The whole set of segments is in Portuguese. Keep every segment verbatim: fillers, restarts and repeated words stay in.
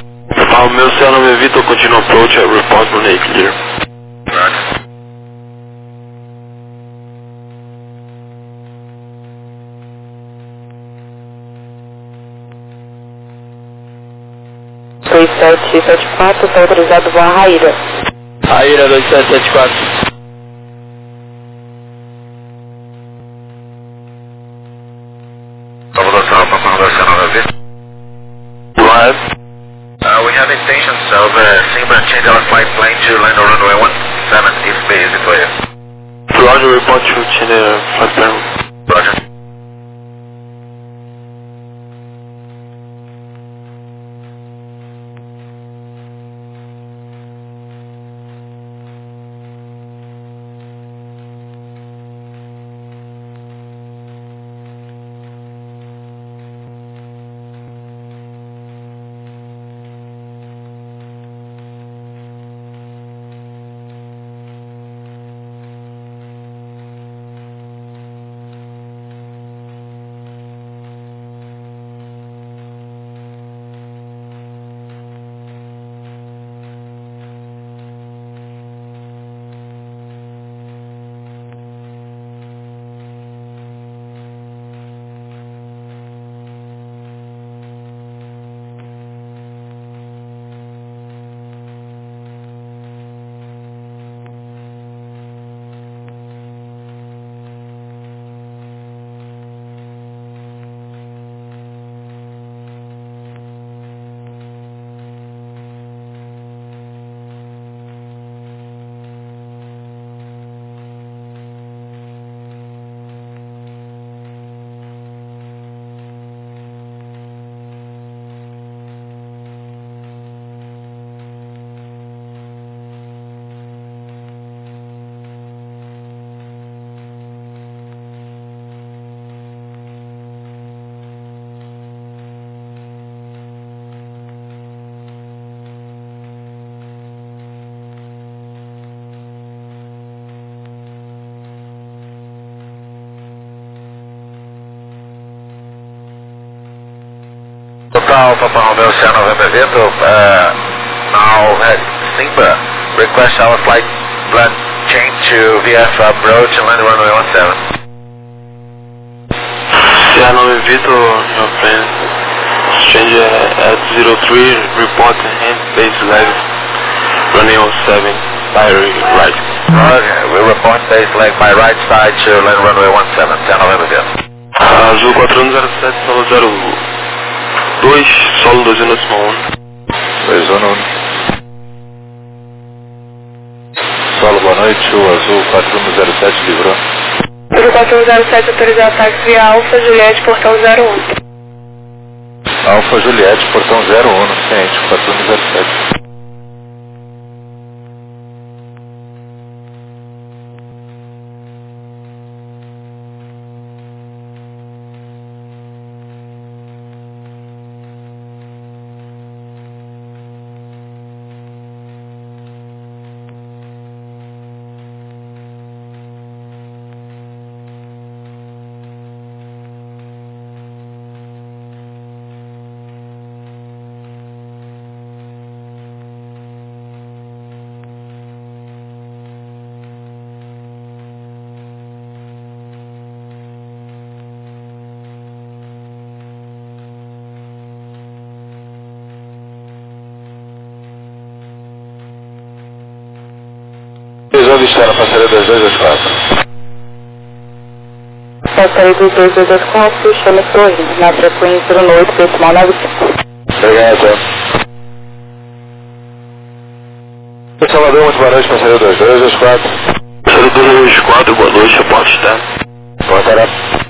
Uh, meu céu nove Vitor, continue approach at report runway clear. Roger. dois sete sete quatro, está autorizado voar Raíra. Raíra dois sete sete quatro. Salvador, Papa Romeo Sierra nove Vitor. Go ahead. Uh, we have intentions of uh, Simba change our flight plane to land on runway one seven if be easy for you. Roger, report to Chile flight plan. Roger. Total, Papa Romeo Sierra nove Vitor, uh, now uh, Simba, request our flight plan change to V F approach and land runway one seven. Sierra nove Vitor, your plane. Change at zero three, report hand base leg, runway one seven, by right. Okay, we report base leg by right side to land runway one seven, Sierra nove Vitor. Azul quatro um zero sete, solo zero dois, solo dois um decimal um. dois um. Solo, boa noite, o Azul quatro um zero sete livrou. Azul quatro um zero sete, autorizado táxi via Alfa Juliette, portão zero um. Alfa Juliette, portão zero um, ciente, quatro um zero sete. Visão de estar na passaria dois dois dois quatro. Passaria dois dois dois quatro, chama sorrindo, na frequência zero oito, decimal nove cinco. Obrigado. Salvador, muito boa noite, passaria dois dois dois quatro. Passaria dois dois dois quatro, boa noite, reporte está. Boa tarde.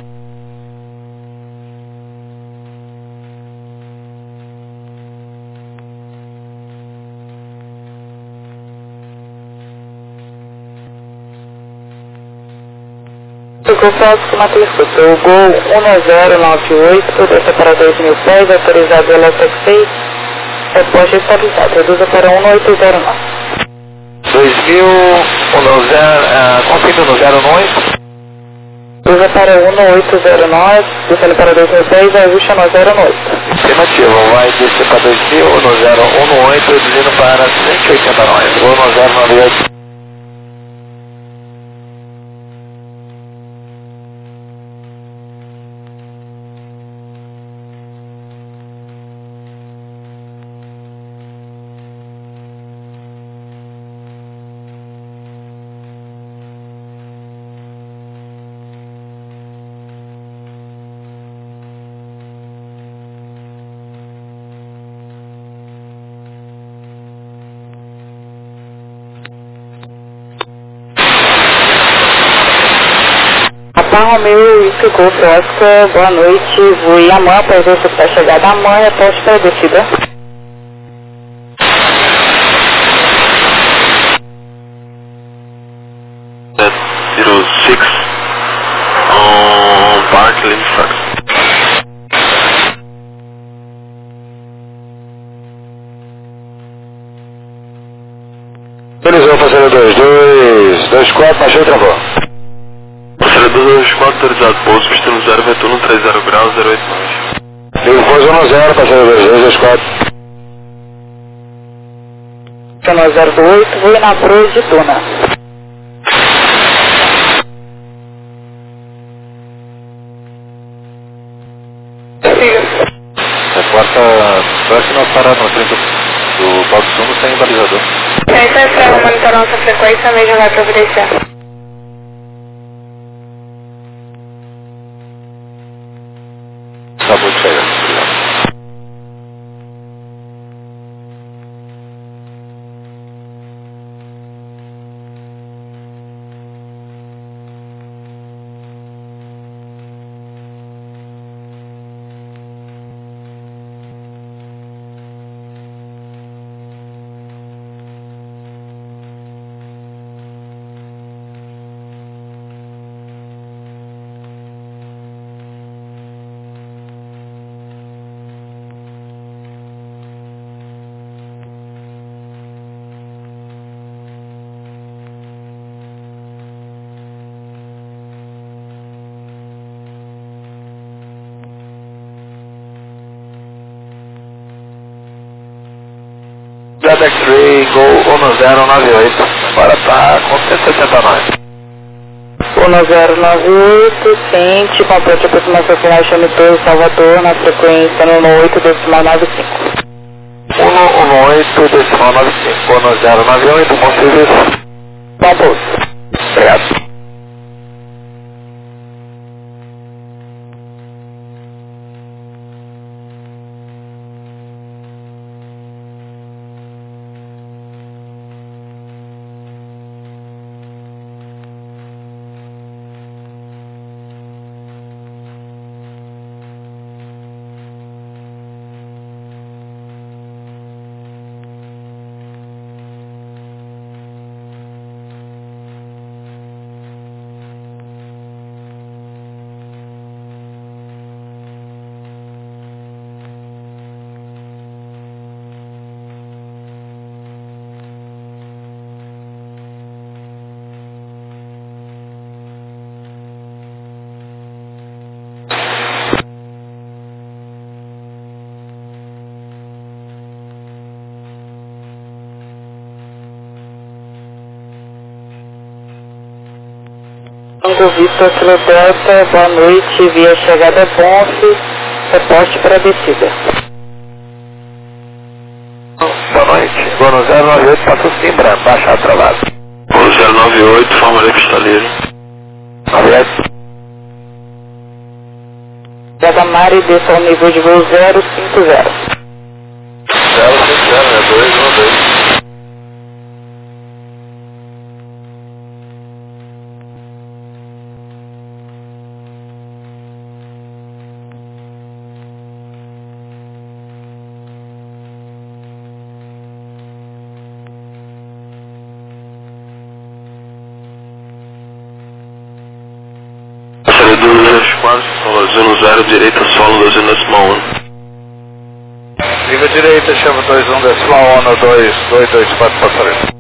O Confesco Matheus, o Gol um zero nove oito, desce para dois mil pés, autorizado pela T seis, resposta estabilizada, reduza para um oito zero nove. dois mil, um zero, uh, confirma no zero nove. Usa para um oito zero nove, descendo para dois mil e seis, ajuste no zero oito. Afirmativo, vai descer para dois mil, no zero um oito, dizendo para cento e oitenta e nove, ou no zero nove oito. Papa Romeo e Golf Oscar, boa noite, vou ir amanhã para ver se está chegada amanhã, poste para a descida. zero six on Barclay Fox. Finalizou, parceiro dois dois, dois quatro, baixou e travou. Parceiro dois quatro, autorizado, pouso, pistão zero, vetor um três zero graus, zero oito nove. Ligo pouso um zero, parceiro dois dois, dois quatro. Canal zero oito, vou ir na proa de Tuna. Reporta próxima parada no trinta do Palco Sumo sem balizador. Essa é para monitorar nossa frequência, mesmo vai providenciar. Acabou de chegar. X três, Gol um zero nove oito, agora tá com cento e setenta e nove. um zero nove oito, sente, complete aproximação final Chamitor, Salvador, na frequência no oito decimal nove cinco. um oito decimal nove cinco, um zero nove oito, bom serviço. Bom pouso. Obrigado. Tango Vitor Kilo Delta, boa noite, via chegada Ponce, reporte para a descida. Boa noite, Gol zero nove oito, passou Simbra, baixa atravado. Gol zero nove oito, Formalê Pistaleiro. nove oito. Jagamari, desça ao nível de voo zero cinco zero. zero cinco zero, é dois um dois. dois quatro, solo zero zero, direita solo dois um decimal um. Liga direita, chama dois um decimal um, dois dois dois quatro, passageiro.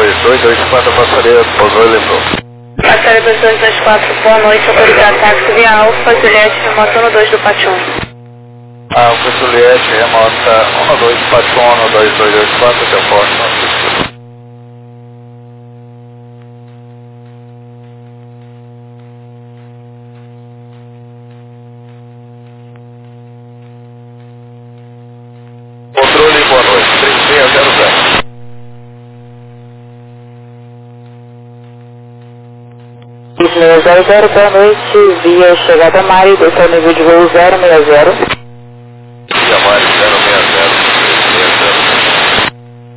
dois dois dois quatro, passaria, pousou e lembrou. Passaria dois dois dois quatro, boa noite, autorizar táxi via Alfa, Juliette, remota um dois do Pátio um. Alfa Juliette, remota um dois Pátio um dois dois dois quatro, até o próximo assistido. Controle, boa noite, três seis zero zero. três seis zero zero, boa noite, via chegada Mari, desceu ao nível de voo zero seis zero. Via Mari zero seis zero, três seis zero.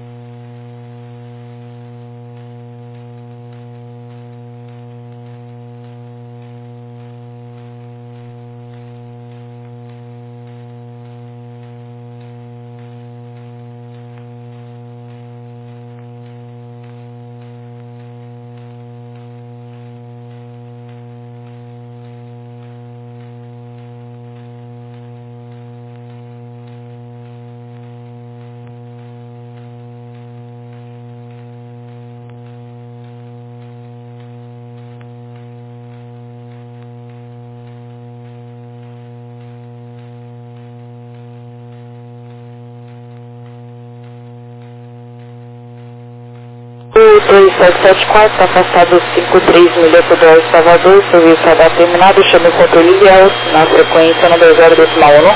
O dois sete sete quatro, afastado cinco três milha por dois Salvador, serviço radar terminado, chame o controle Ilhéus, na frequência no dois zero decimal um.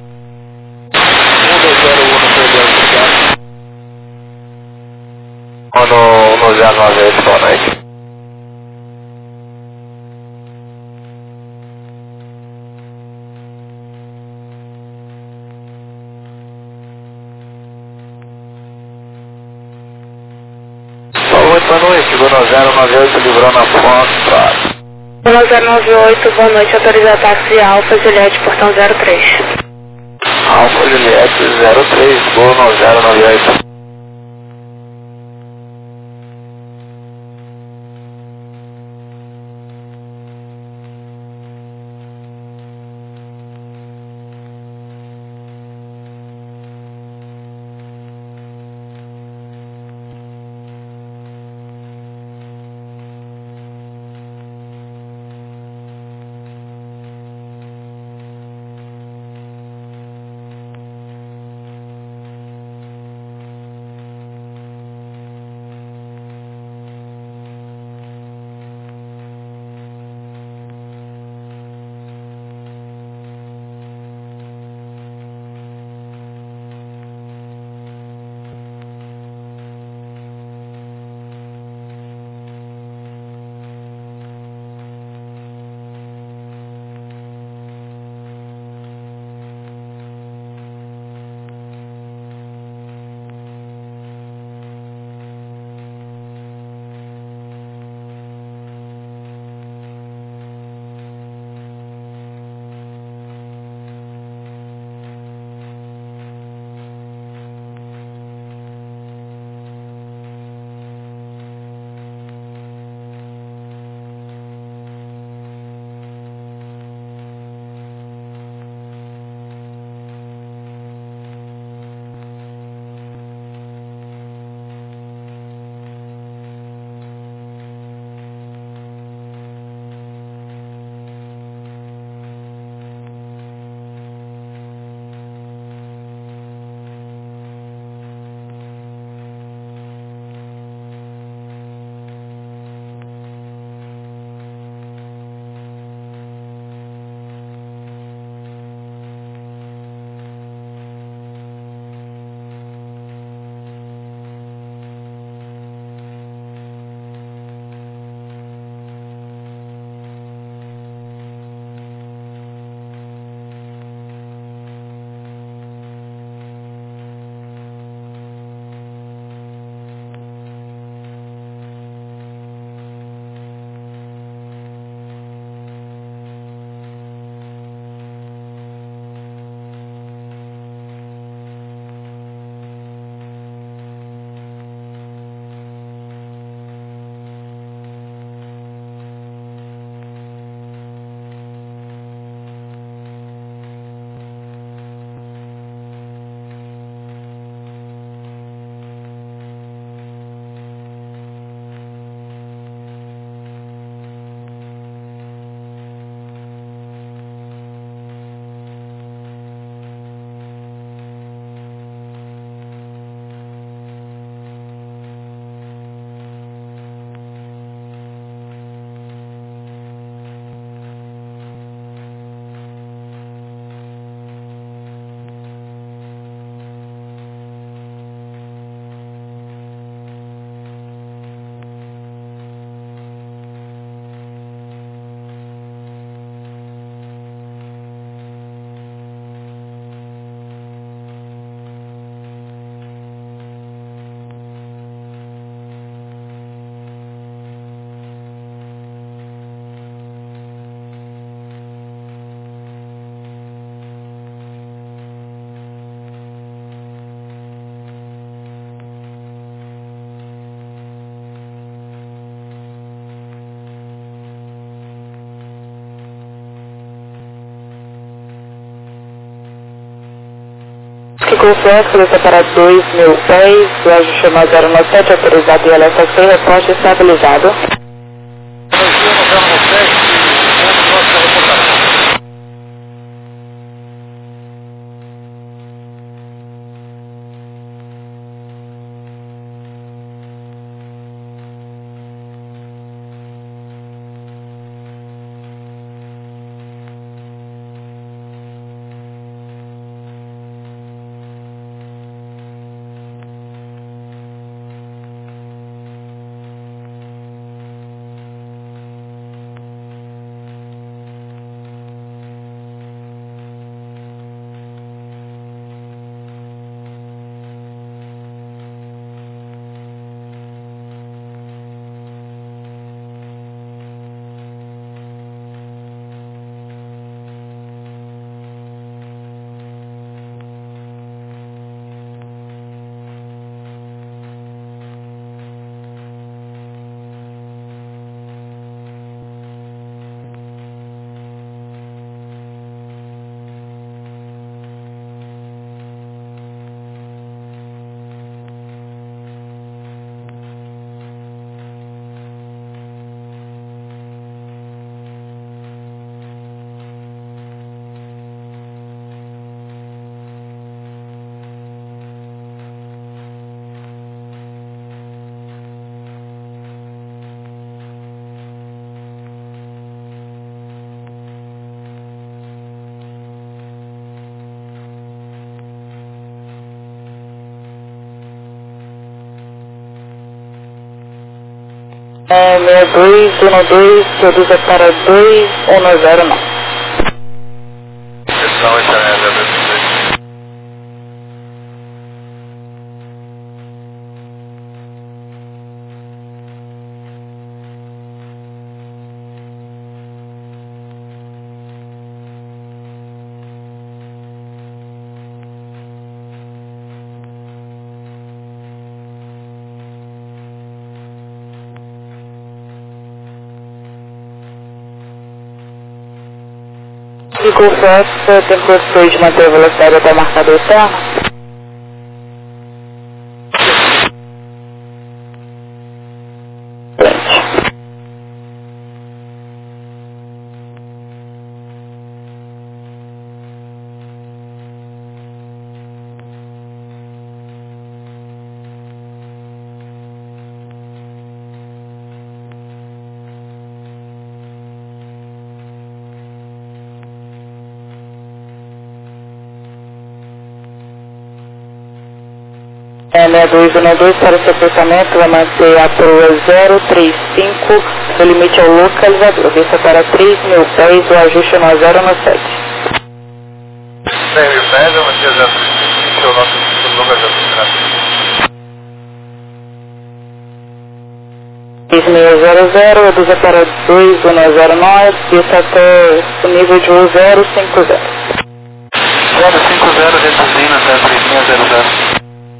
um dois zero um, perdeu, obrigado. No, no zero nove oito, boa noite. Boa noite, Bruno zero nove oito, livrou na Fox. Bruno zero nove oito, boa noite, autorizar táxi Alfa, Juliette, portão zero três. Alfa Juliette zero três, Bruno zero nove oito. Que Golf Oscar está para dois mil pés, o ajuste no zero nove sete, autorizado e alerta seis, reposte estabilizado. É seis dois um dois, reduza para dois um zero nove. Atenção, Israel, dois. Que Golf Oscar tem condições de manter a velocidade até o marcador externo? É seis dois um dois para o seu pensamento, vai manter a proa zero três cinco, seu limite é o localizador, vista para três mil pés, o ajuste no zero nove sete. três mil pés, eu mantive zero três cinco, seu nosso localizador. três mil zero zero, reduza para dois um zero nove, vista até o nível de voo zero cinco zero. zero cinco zero, reduzindo até três mil zero zero.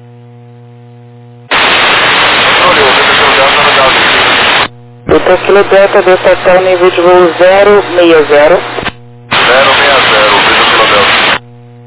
Doutor Kilo Delta, desça até o nível de voo zero seis zero. zero seis zero, Vitor Kilo Delta.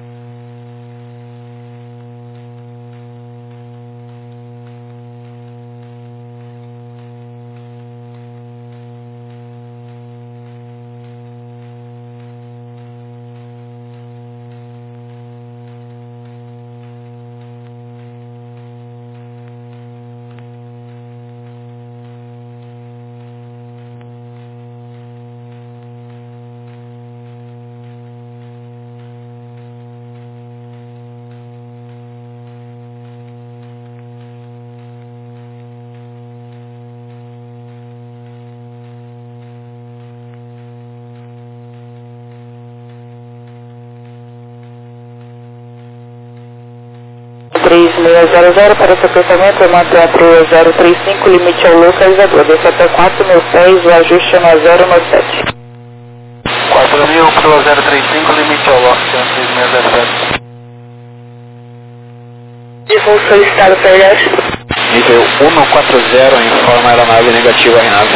três mil zero zero para seu pensamento, vai manter a proa zero três cinco, limite ao localizador, desça até quatro mil pés, o ajuste no zero nove sete. quatro mil, proa zero três cinco, limite ao localizador, três mil zero sete. De voo solicitado para ele. Nível cento e quarenta, informa a aeronave negativa à aeronave.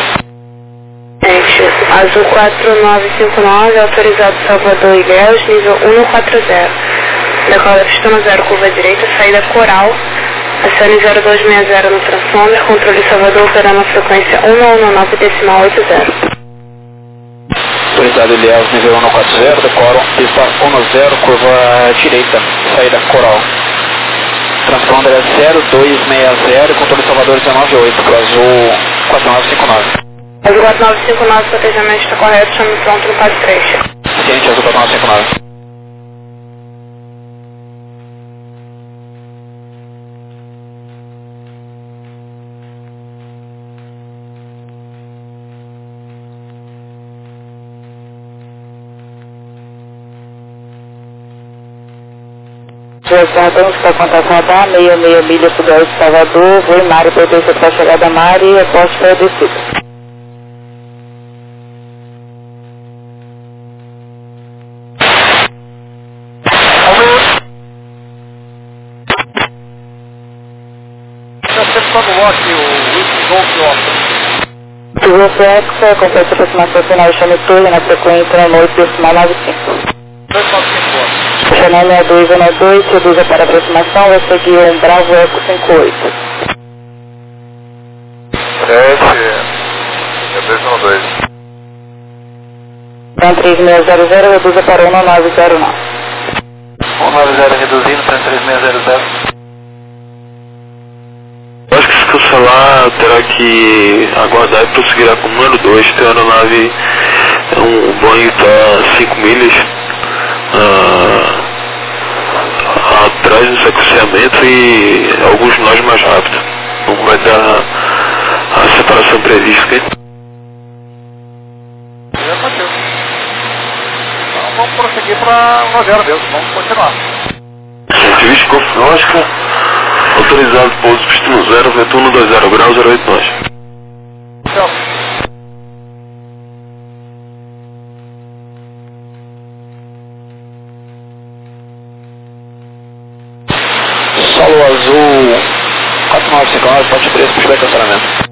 Azul quatro nove cinco nove, autorizado Salvador Ilhéus, nível cento e quarenta. Decola pistão zero, curva direita, saída Coral, acione zero dois seis zero no transformer, controle Salvador, operando a frequência um nove nove decimal oito zero. Autorizado Ilhéus, nível um quatro zero, decoram, pista um zero, curva direita, saída Coral. Transponder é zero dois seis zero, controle Salvador dezenove oito, pro azul quatro nove cinco nove. Azul quatro nove cinco nove, planejamento está correto, chame pronto no quatro três. Ciente, azul quatro nove cinco nove. Aguardamos para contatar seis seis milha para o Gás de Salvador, voo em Mari, potência para a chegada a Mari e aposto para a descida. Se você é que completa a aproximação final, chame torre na frequência na noite decimal nove cinco. Chanel sessenta e dois um dois, reduza para aproximação, vai seguir um Bravo Eco cinco oito. sete, dois um dois. um três seis zero zero, reduza para um nove zero nove. um nove zero reduzindo para três seis zero zero. Acho que se cancelar, terá que aguardar e prosseguirá com o número dois. Tem a aeronave, um Boeing está cinco milhas ah, atrás do sequenciamento e alguns nós mais rápido. Não vai dar a separação prevista. Okay? Então vamos prosseguir para um zero mesmo, vamos continuar. cento e vinte Conflógica, autorizado pouso pistão zero, retorno dois zero graus, zero oito nós. Tchau. Solo azul quatro nove cinco nove, ponte três, puxa bem cancelamento.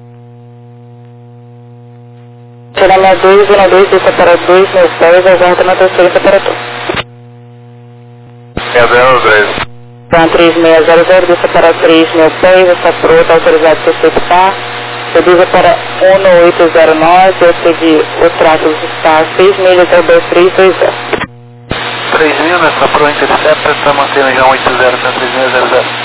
Chanel dois um dois, desça para dois, meus pés, aguarda na terceira temperatura. seis zero três. um três seis zero zero, desça para três, meus pés, está pronto, autorizado para receptar. Reduza para um oito zero nove, eu segui o trato está seis milhas zero dois três dois zero. três mil, nessa Pro Interceptor, está mantendo já um oito zero para três seis zero zero.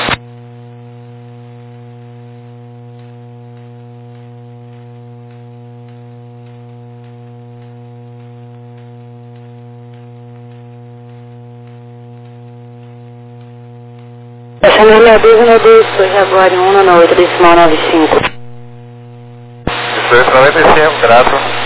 Chanel sessenta e dois um dois, foi agora um nove oito decimal nove cinco. dois noventa e cinco, graças.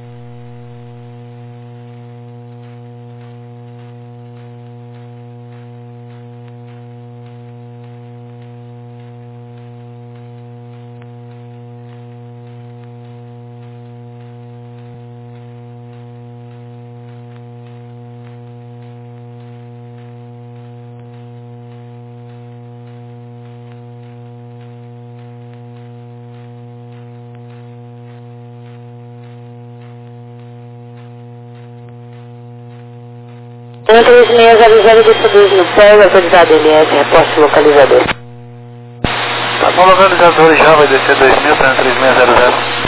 um três seis zero zero, desça dois no pé, autorizado L S, reposte localizador. Tá bom, localizador já vai descer dois mil para três seis zero zero.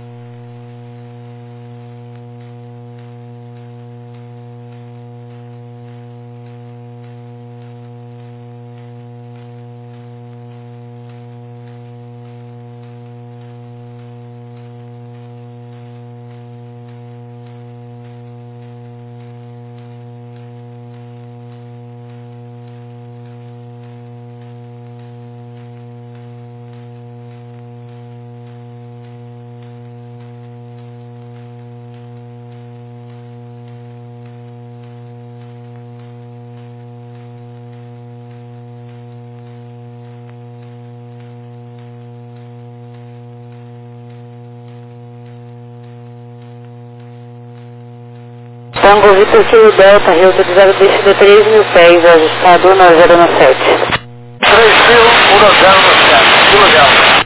Tango Vitor Kilo Delta, Rio autorizado descida três mil pés, ajustado um zero sete. três mil, um zero sete, Kilo Delta.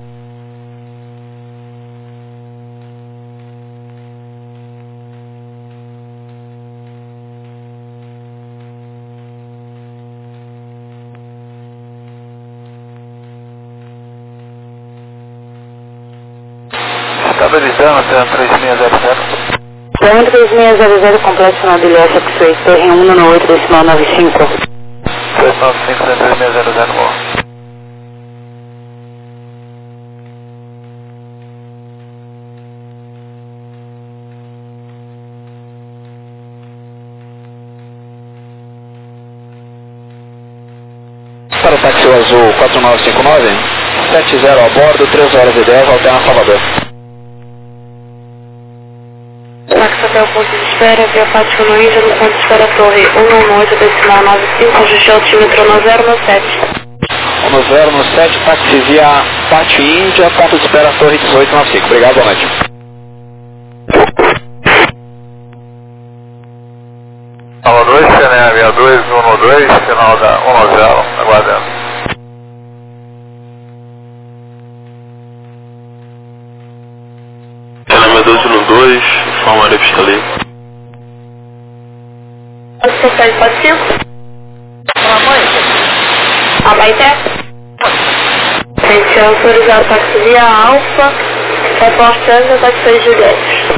Estabilizando, três seis zero zero. Então, três seis zero zero, complexo sinal de Ilhéus, X-Ray, Torre um nove oito, decimal nove cinco. dois nove cinco, três seis zero zero, boa. Para o táxi azul quatro nove cinco nove, sete zero a bordo, três horas e dez, alterna Salvador. Táxi até o ponto de espera, via Fátima Luísa, no ponto de espera Torre um nove oito, decimal nove cinco, ajuste altímetro nove zero nove sete. um zero nove sete, táxi via Pátio Índia, ponto de espera Torre dezoito nove cinco. Obrigado, boa noite. Alô dois, C N E dois um dois, final da um zero, aguardando. C N E dois um dois, forma pista livre. Você sai pode cinco? Abaité? Gente, autorizado táxi via Alfa, reportando táxi seis Juliette.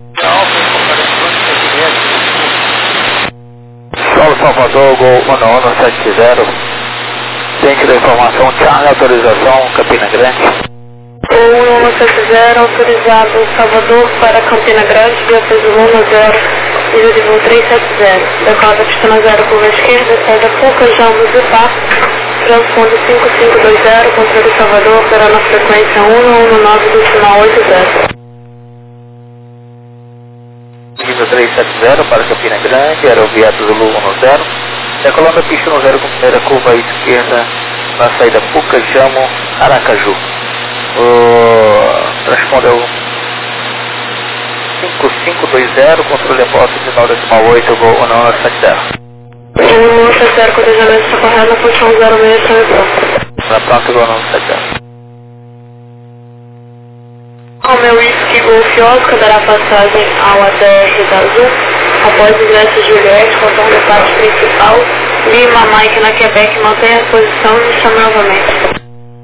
Solo Salvador, Gol um um sete zero. Tem que dar informação, Charlie, autorização, Campina Grande. um um sete zero, autorizado Salvador para Campina Grande, via peso um zero, nível de voo três sete zero. Decola pista zero, curva esquerda, saída Puca, Jambos e Par, transponder cinco cinco dois zero, controle Salvador, operando a frequência um um nove, decimal oito zero. Nível três sete zero para Campina Grande, aeroviário Zulu um zero. Decolando a pista um zero com primeira curva à esquerda, na saída Puca, Jamo, Aracaju. Uh, transpondeu cinco cinco dois zero, controle a posse final decimal oito, Gol um um sete zero. um um sete zero, cotejamento está correto na posição zero seis, transição. Na pronto, Gol um um sete zero. O meu whisky Golf Oscar dará passagem ao A D R da Azul, após ingresso de Juliette, contorno do pátio principal, Lima, Mike na Quebec, mantenha a posição e me chame novamente.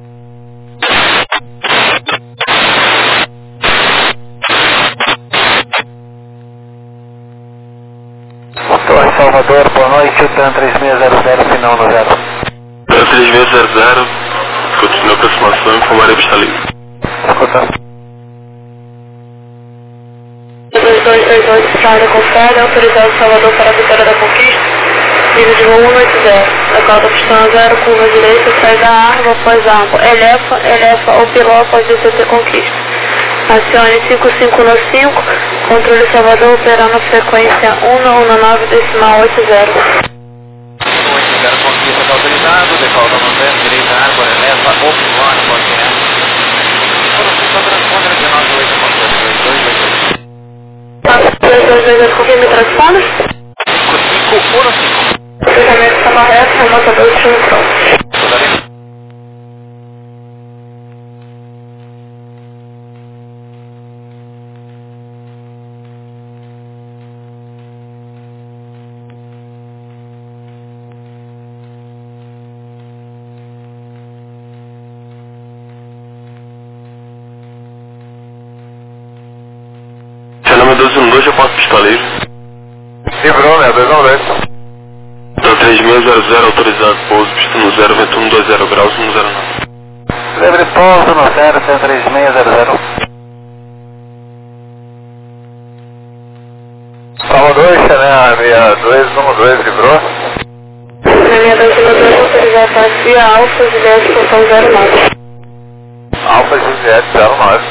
Torre Salvador, boa noite, TAN três seis zero zero, final no zero. TAN três seis zero zero, continua a aproximação e informarei pista livre. Escuta. dois dois dois oito, estrada confere, autorizado Salvador para a Vitória da Conquista, nível de voo um oito zero, decola da pista zero, curva direita, sai da árvore após árvore, elefa, elefa ou piló após D C T Conquista. Acione cinco cinco nove cinco, controle Salvador operando a frequência um um nove, decimal oito zero. oito zero, Conquista está autorizado, decola da montanha, direita, árvore, elefa, ou piló, pode ser. Conexão transponder de nove oito ponto dois dois dois dois. dois dois dois dois, confirme transponder? cinco cinco um cinco. O cruzamento está correto, remota dois, time pronto. C N E dois um dois, já posso pista livre. Livrou, né? dois um dois. TAN três seis zero zero, autorizado pouso, pista no zero, vento um dois zero graus, um zero nove. Livre pouso no zero, TAN três seis zero zero. Salvador, Xané, dois um dois, livrou. Linha dois um dois, autorizado táxi via Alfa, Juliette, posição zero nove. Alfa Juliette zero nove.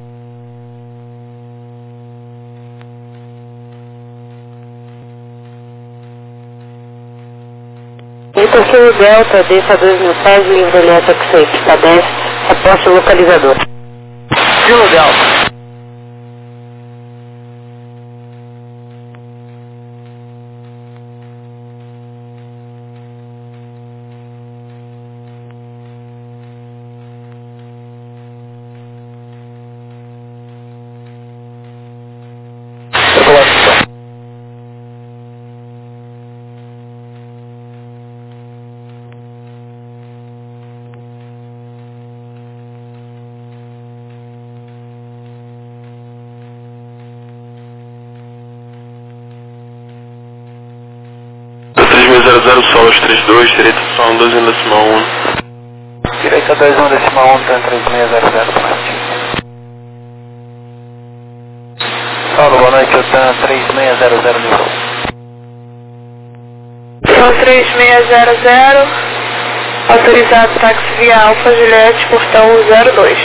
Interfere Delta, desça dois mil pés, livre Ilhéus, X-Ray, pista dez, reporte localizador. Kilo Delta. zero solos trinta e dois, direita são dois um decimal um. Direita dois um decimal um, três seis zero zero, boa noite. Paulo, boa noite, eu tenho três seis zero zero nível. São três seis zero zero, autorizado táxi via Alfa Juliette, portão zero dois.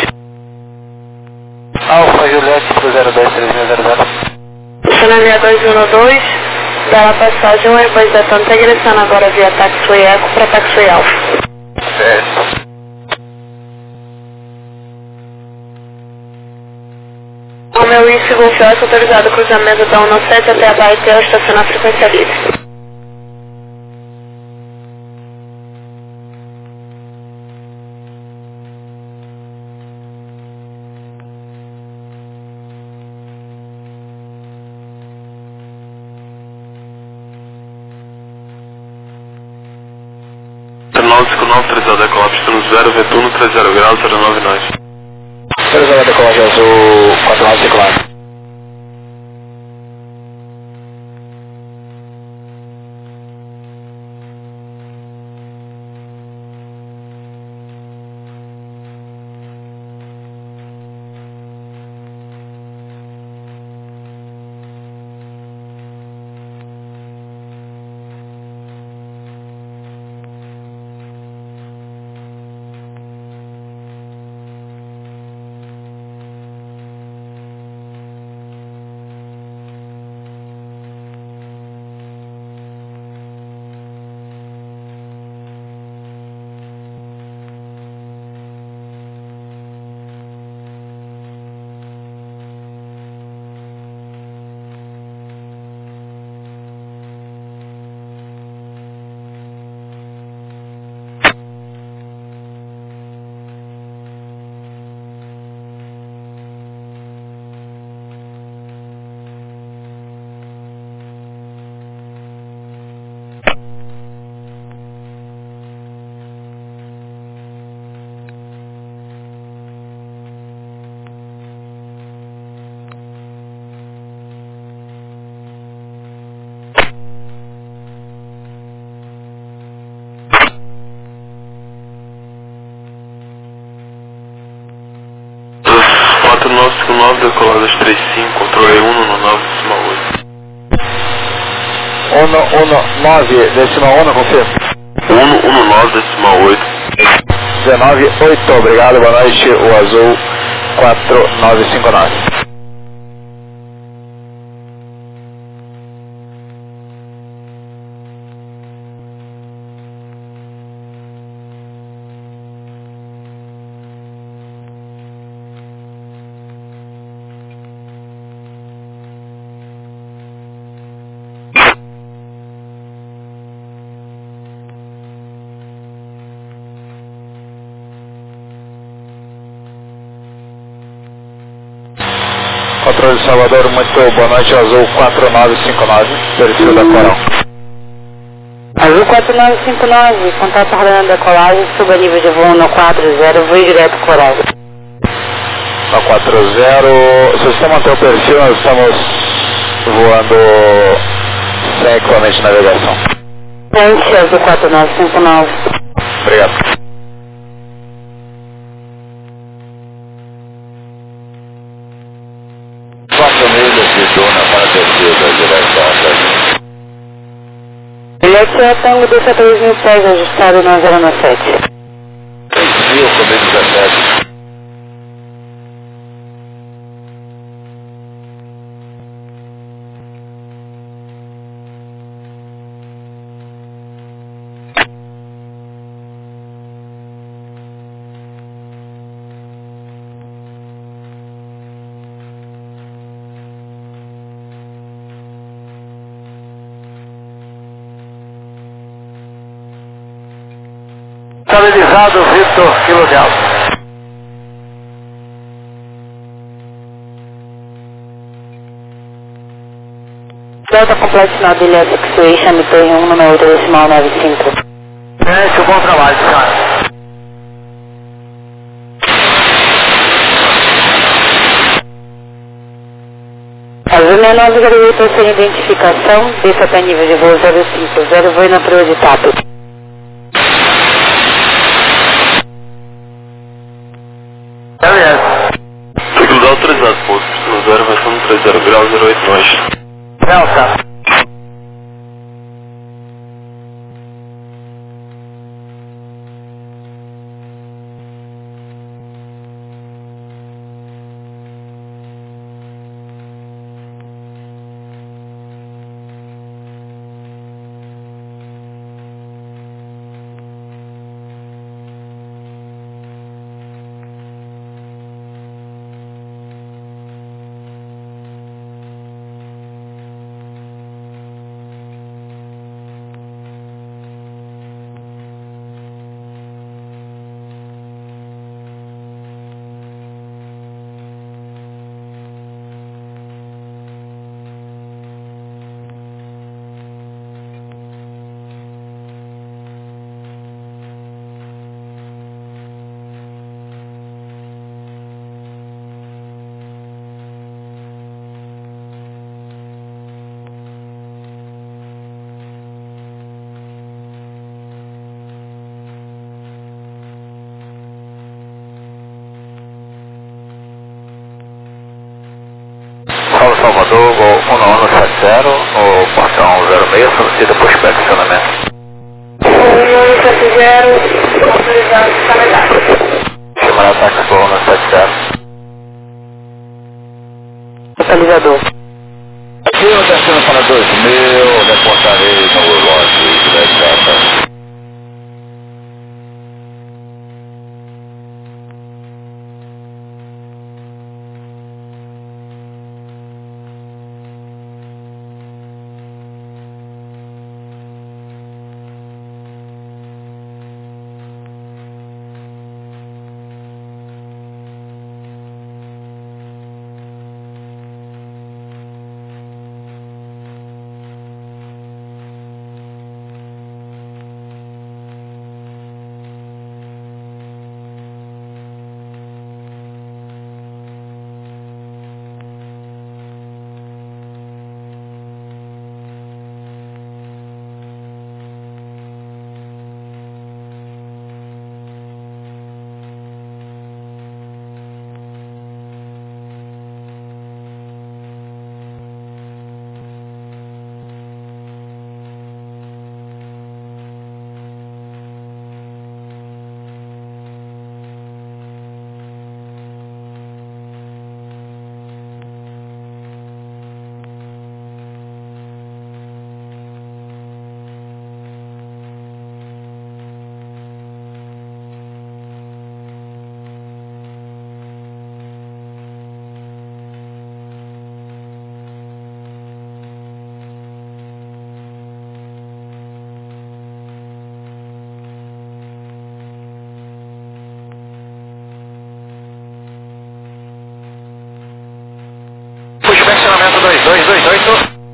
Alfa Juliette pro zero dois três seis zero zero. Estacionamento dois um dois, dá a passagem, o Airbus da Tanta ingressando agora via Taxiway Eco para Taxiway Alfa. Certo. O meu I C Golf Alfa autorizado o cruzamento da um sete até a Baetel, estacionar a frequência livre. nove cinco nove, autorizado a decolar, pistão zero, Vetuno, trinta graus, zero nove nós. Autorizado a decolagem azul quatro nove cinco nove. quatro nove cinco nove, decoladas trinta e cinco, controle um no nove decimal oito. um um nove decimal um, confirma. um um nove decimal oito. dezenove oito, obrigado, boa noite, o azul quatro nove cinco nove. Controle de Salvador, muito boa noite, azul quatro nove cinco nove, perfil da Coral. Azul quatro nove cinco nove, contato rodando da colagem, suba nível de voo no quatro zero, voo direto Coral. No quatro zero, se você manter o perfil, nós estamos voando sem equipamento de navegação. Gente, azul quatro nove cinco nove. Obrigado. quatro milhas de zona para descida, direção Bilhete é tango do três mil pés, ajustado no zero nove sete. três mil, comigo dezessete. Estabilizado, Victor, Kilo Delta. Delta completo na bilhete X-Ray, me torre um, número oito decimal nove cinco. Gente, bom trabalho, senhora. Azul Júnior nove zero oito sem identificação, desça até nível de voo zero cinco zero, voo na prioridade. Ciclo autorizado, pouso, no zero, versão três zero grau, zero oito nós. Delta. Paulo Salvador, Gol um nove sete zero, o portão zero seis, solicita pushback acionamento. um nove sete zero, autorizado descarregado. Chamar ataque Gol um sete zero. Localizador. Aqui eu descendo para dois mil, reportarei no lote da data. Acionamento dois dois dois oito.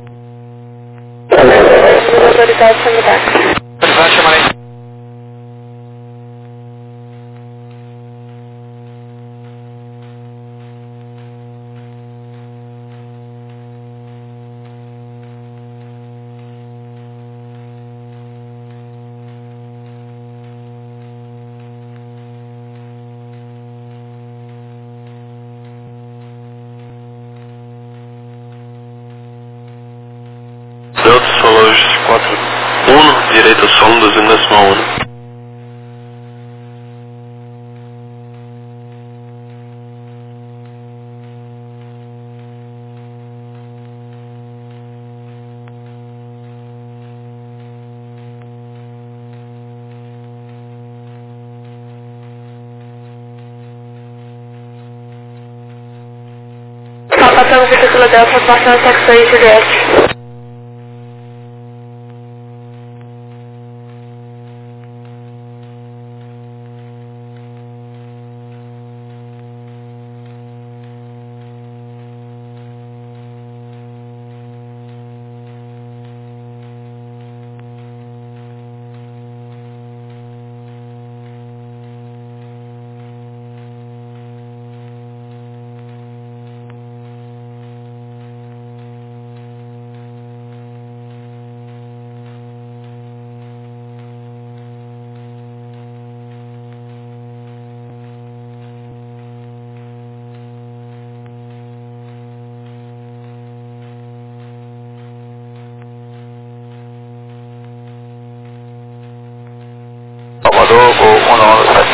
Autoridade sanitária. Autoridade chamar aí. Delta Solar quatro um, direita solo doze decimal um. Passando Victor Philadelphia, passando Texas aí, Juliette.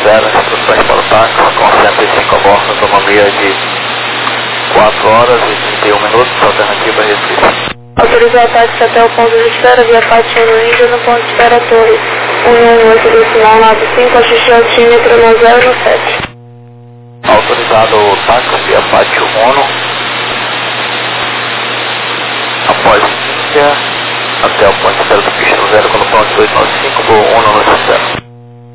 zero, instruções para o táxi, com cento e cinco a bordo, autonomia de quatro horas e trinta e um minutos, alternativa Recife. Autorizar o táxi até o ponto de espera, via Pátio no Índio, no ponto de espera Torre um um oito decimal nove cinco, ajuste altímetro no zero no sete. Autorizado o táxi via Pátio Uno, após inicia, até o ponto de espera do pista no zero, quando ponto oito nove cinco, voo Uno no sistema.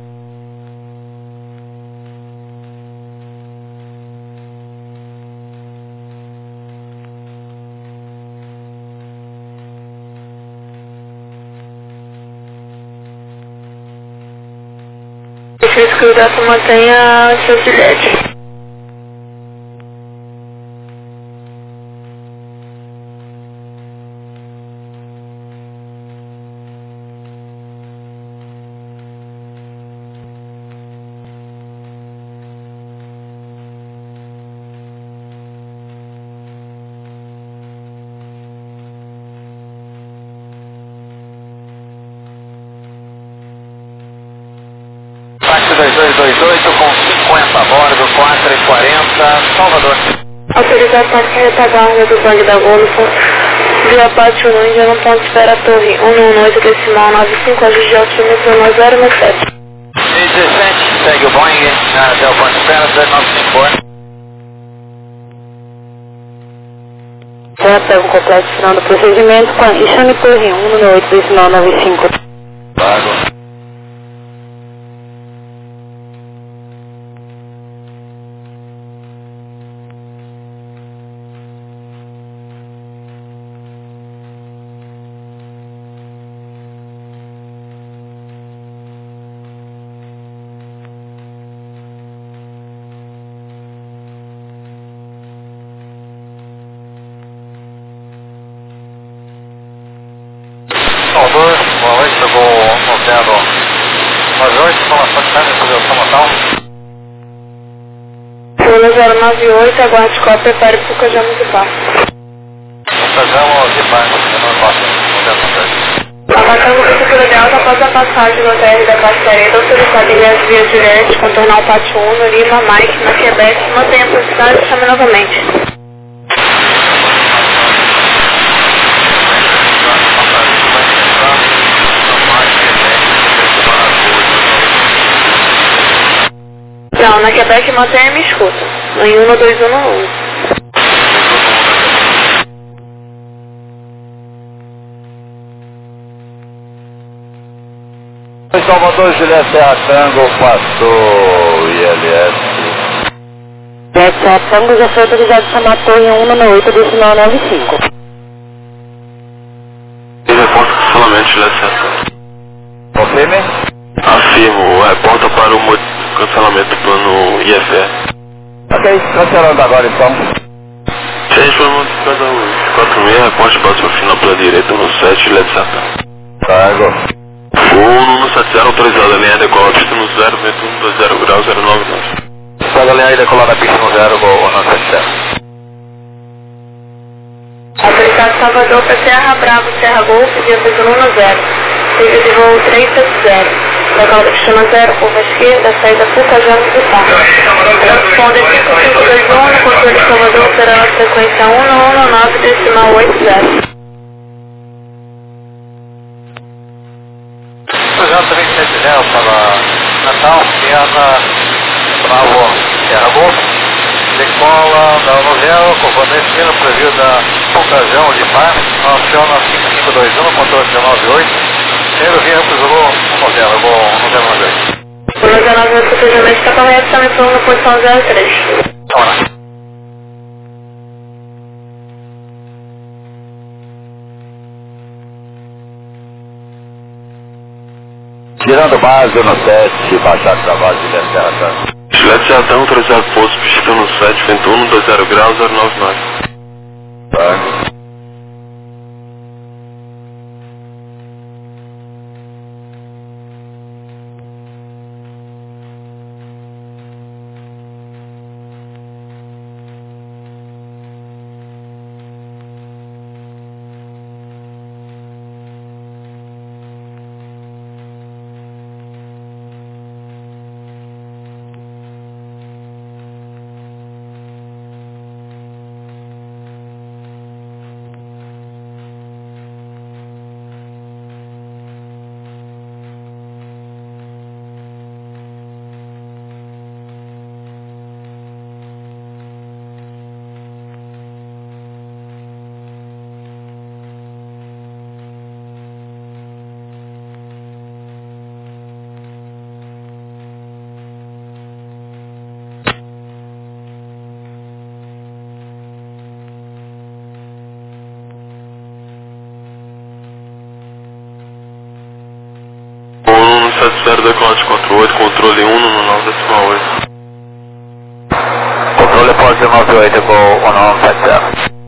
Preciso que o Dato mantenha seu bilhete. Táxi dois dois dois oito com cinquenta a bordo, quatro e quarenta, Salvador. Autorizar o táxi retaguarda do Bang da Golfo, via Pátio no Índio, no ponto de espera Torre um um oito decimal nove cinco, ajuste altímetro no zero no sete. E dezessete, segue o Boeing, até o ponto de espera, dois nove cinco. Já pega o completo final do procedimento com a Ixane Torre um um oito decimal nove cinco. Pago. Salvador, boa noite, chegou no zero nove oito, informação de câmbio, posição total. Pula zero nove oito, aguarde cópia, prepare para o Cajão Municipal. Cajão de Paz, menor quatro, modelo Abatendo o princípio legal após a passagem do T R da Castareda, autorizado em as vias diretas, contornar o Pátio Uno, Lima, Mike, na Quebec, mantenha a posição e chame novamente. Não, na Quebec mantenha e me escuta. Em um dois um um. Salvador, Juliette Serra Tango, passou I L S. Juliette Serra Tango já foi autorizado a chamar a torre um um oito decimal nove cinco. Ele reporta cancelamento, Juliette Serra Tango. Confirme? Afirmo, reporta para o mo- cancelamento do plano I F E. Ok, cancelando agora então. Se a gente for modificado aos quatro mil, reporte para o final pela direita no sete, Juliette Serra Tango. Tango. O Uno sete zero autorizado a linha decolar pista no zero, vento um dois zero grau zero nove nove. Pega a linha aí, decolar na pista no zero, voo Uno sete zero. Autorizado Salvador para Serra Bravo, Serra Golf, via um zero. Siga de voo três sete zero. Local da pista no zero, curva esquerda, saída Pucajão Municipal. Transponder cinco cinco dois um, no controle Salvador, operando a frequência um um um nove decimal oito zero. Projeto três sete zero para Natal, Sierra Bravo, Serra Golf, decola da um zero, conforme a esquina, preview da Pucajão de Paz, aciona cinco cinco dois um, controle dezenove oito, primeiro via cruzou um zero, vou um zero nove oito. O zero nove oito procedimento está correto, também por uma posição zero três. Vamos lá. Tirando base no sete, baixar trabalho de Serra Tango. Juliette Serra Tango autorizado posto pista no sete, vento um dois zero grau zero nove nove. Tango. sete zero, decolagem quatro oito, controle um no nove decimal oito. Controle pode nove oito, Gol um nove sete zero.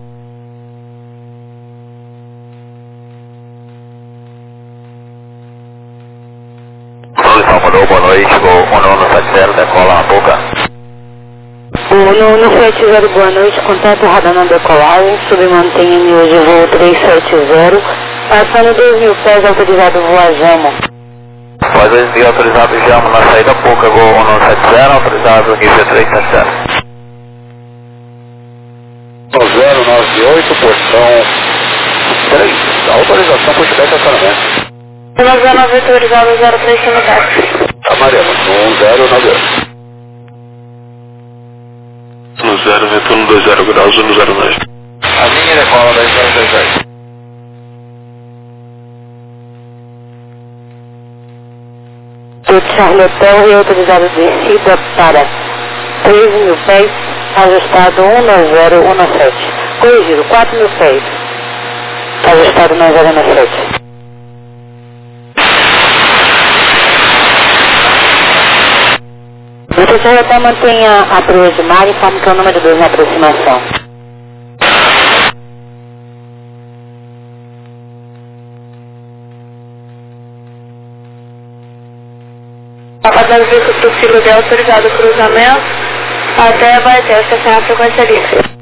Controle Salvador, boa noite, Gol um nove sete zero, decola na boca. O um nove sete zero, boa noite, contato radar na decolagem, submantém M hoje voo três sete zero, passando dois mil pés, autorizado voo a Jamo. Após dois mil, autorizado Jamo na saída Puca, Gol um nove sete zero, autorizado nível três sete zero. zero nove oito, portão três, autorização pushback acionamento. um zero nove oito, autorizado zero três km. Amarelo, um zero nove oito. No zero, vento no dois zero graus, no zero nove. A linha decola dois zero dois oito. O Charlie Hotel é autorizado descida para três mil pés, ajustado um nove zero um sete. Corrigido, quatro mil pés, ajustado nove zero um sete. O Charlie Hotel mantenha a proa de mar e informe que é o número dois na aproximação. Após visto para o filo de autorizado cruzamento, até vai ter estação a frequência livre.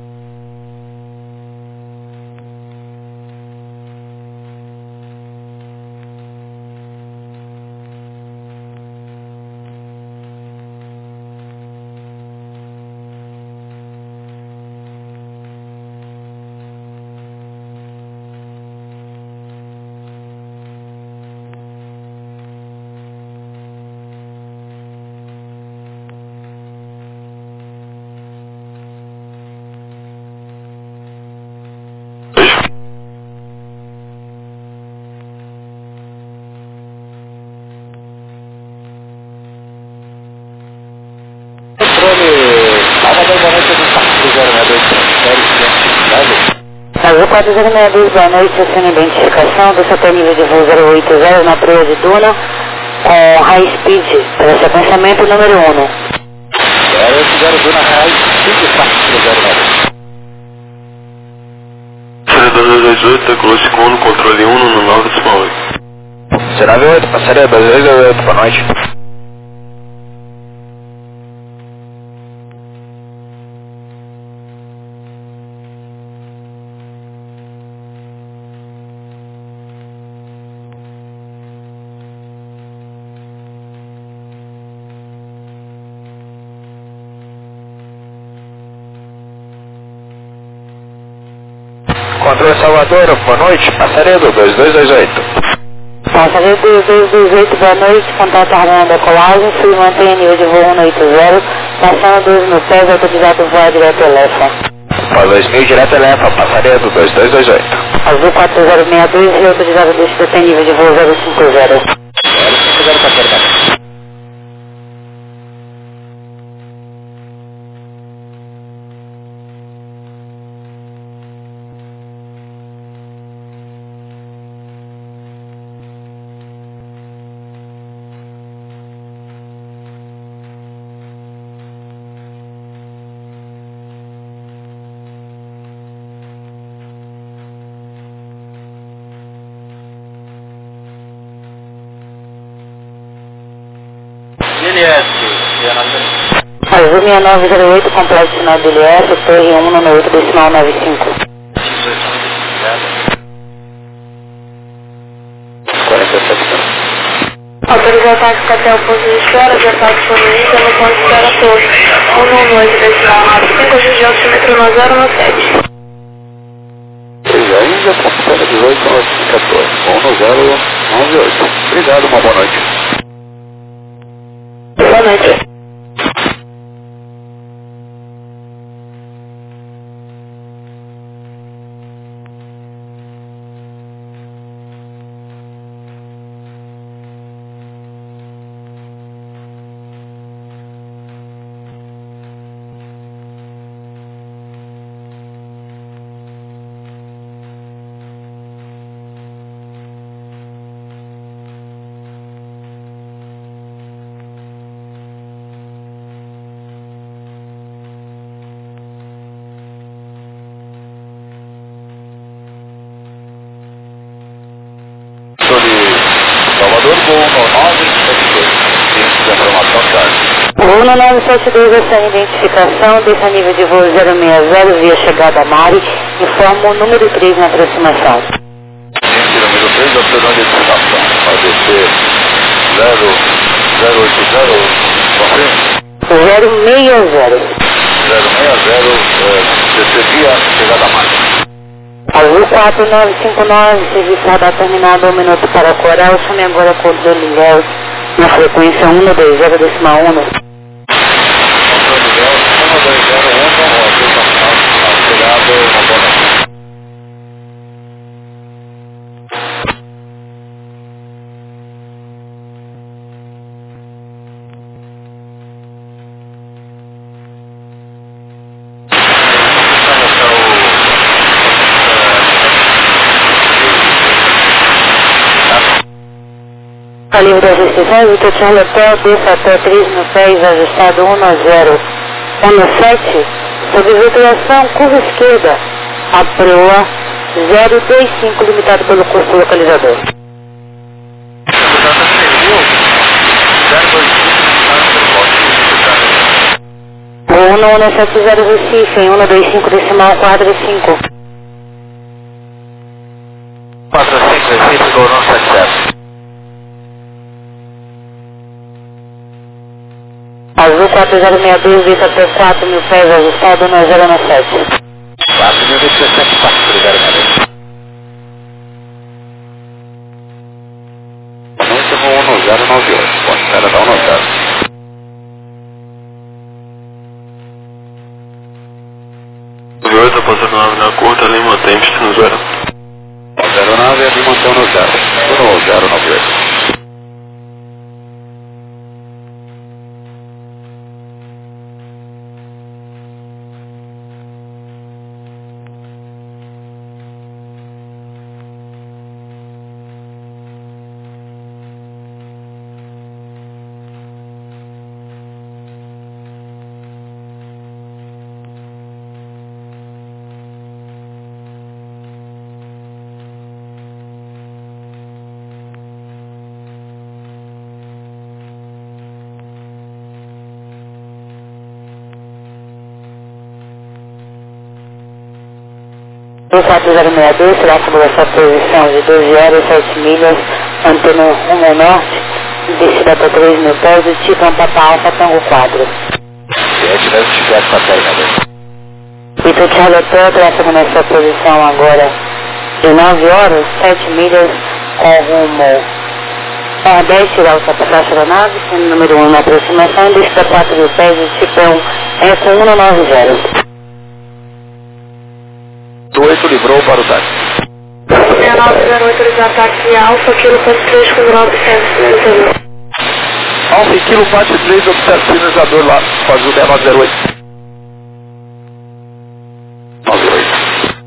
Azul quatro zero seis dois, boa noite, sem identificação, desça até nível de voo zero oito zero na proa de Duna, com high speed, para sequenciamento número um. zero oito zero Duna High Speed quatro zero nove. Passaria dois dois oito, decolou segundo, controle um no nove decimal oito. Será nove oito, passaria dois dois oito, boa noite. Controle Salvador, boa noite, passaredo dois dois dois oito. Passaredo dois dois dois oito, boa noite, contato radar na decolagem, se mantém nível de voo um oito zero, passando dois mil pés, autorizado voar direto Elefa. Após dois mil, direto Elefa, passaredo dois dois dois oito. Azul quatro zero seis dois, e autorizado descida tem nível de voo zero cinco zero. zero cinco zero, passaredo. Azul seis nove zero oito, complexo sinal do L S, torre um no oito decimal nove cinco. quarenta e sete. Autorizar táxi até o ponto de espera, já está disponível no ponto de espera torre um no oito decimal nove cinco, região altímetro no zero no sete. E ainda ponto dezoito nove quatorze, um no zero nove oito. Obrigado, uma boa noite. Boa noite. Voo no nove sete dois, essa identificação, desse nível de voo zero seis zero via chegada a Mari, informa o número três na aproximação. Número três, observando a identificação, A D C zero zero oito zero, confirme? zero seis zero. zero seis zero, D C via chegada a Mari. Azul quatro nove cinco nove, serviço radar terminado, um minuto para Coral, chame agora controle Léo, na frequência um dois zero decimal um. Controle Léo, um dois zero um, ó, chegado, uma boa noite. Livre das restrições, Vitor Charlie Hotel, desça até três mil pés, ajustado um zero um sete, sob virtuação, curva esquerda, a proa zero dois cinco, limitado pelo curso localizador. um um sete zero Recife, em um dois cinco decimal quatro cinco. quatro cinco, Recife, gol um sete zero. Azul quatro zero seis dois, vista até quatro mil pés, ajustado um zero um sete. quatro mil dezessete, quatro, obrigado, galera. Noite vou um zero nove oito, pode cara dar um zero. nove oito, passando nove na curta, ali mantém destino zero. zero nove, ali mantém no zero. Tudo zero nove oito. quatro zero seis dois, será sobre essa posição de doze horas, sete milhas, antena rumo ao norte, descida até três mil pés, do tipo Papa Alfa Tango quatro. sete deve estiver com a perna dele. Vitor Charlie Hotel, tráfego nessa posição agora de nove horas, sete milhas, com rumo nordeste, da ultrapassagem da aeronave, sendo número um na aproximação, descida quatro mil pés, do tipo F um nove zero. oito livrou para o táxi. seis nove zero oito, eles ataque Alfa, quilo três com novecentos. Alfa, quilo três, observe o sinalizador lá, faz o nove zero oito. nove oito.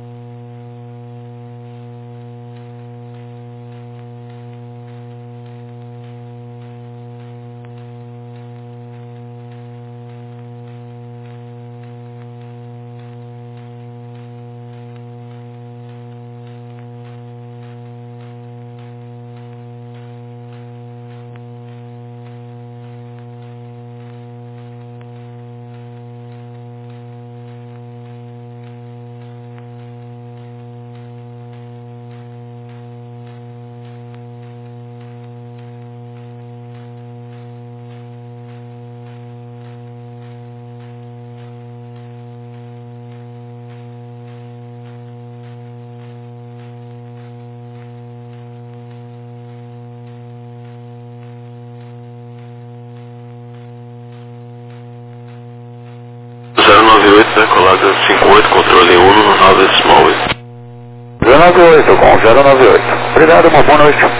zero nove oito, decolada cinquenta e oito, controle um no nove decimal oito. zero nove oito com zero nove oito. Obrigado, uma boa noite.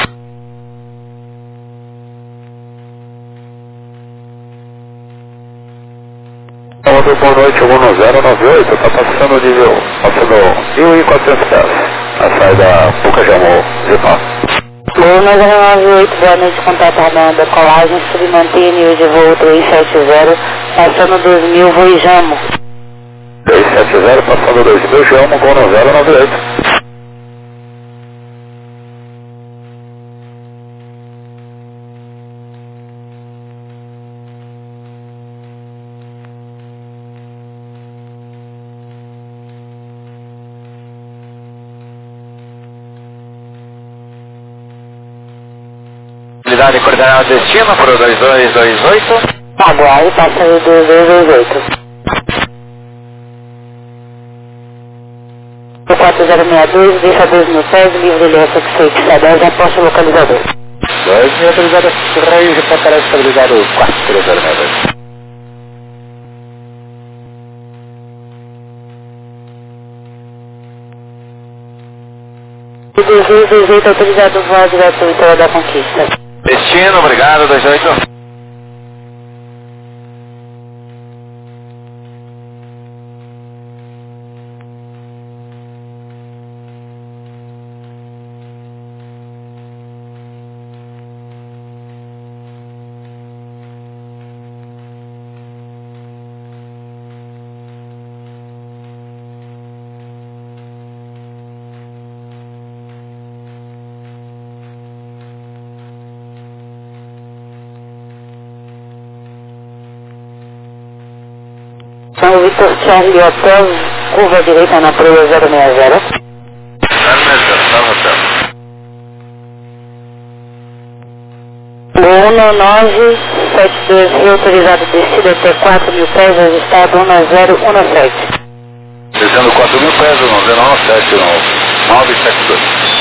Outra boa noite, um no zero nove oito, está passando o nível, passando mil e quatrocentos pés, na saída Pucajamo, Zipá. Voo nove nove oito, boa noite, contato radar decolagem, submantém nível de voo três sete zero, passando dois mil, voo e Jamo. três sete zero, passando dois mil, Jamo, com no zero nove oito. Unidade coordenada destino para o dois dois dois oito. Aguarde, passando dois dois dois oito. quatro zero seis dois, deixa dois mil pés, livre L S X seis dez, aposta o localizador. dois mil autorizado Raio, reportará estabilizado quatro zero seis dois. dois dois dois oito, autorizado voz direto do Vitória da Conquista. Destino, obrigado, dois oito. São Vitor Charlie Hotel, curva direita na Proa zero seis zero. um nove sete dois, autorizado descida até quatro mil pés, registrado um zero um sete. Descendo quatro mil pés, um zero um sete, nove sete dois.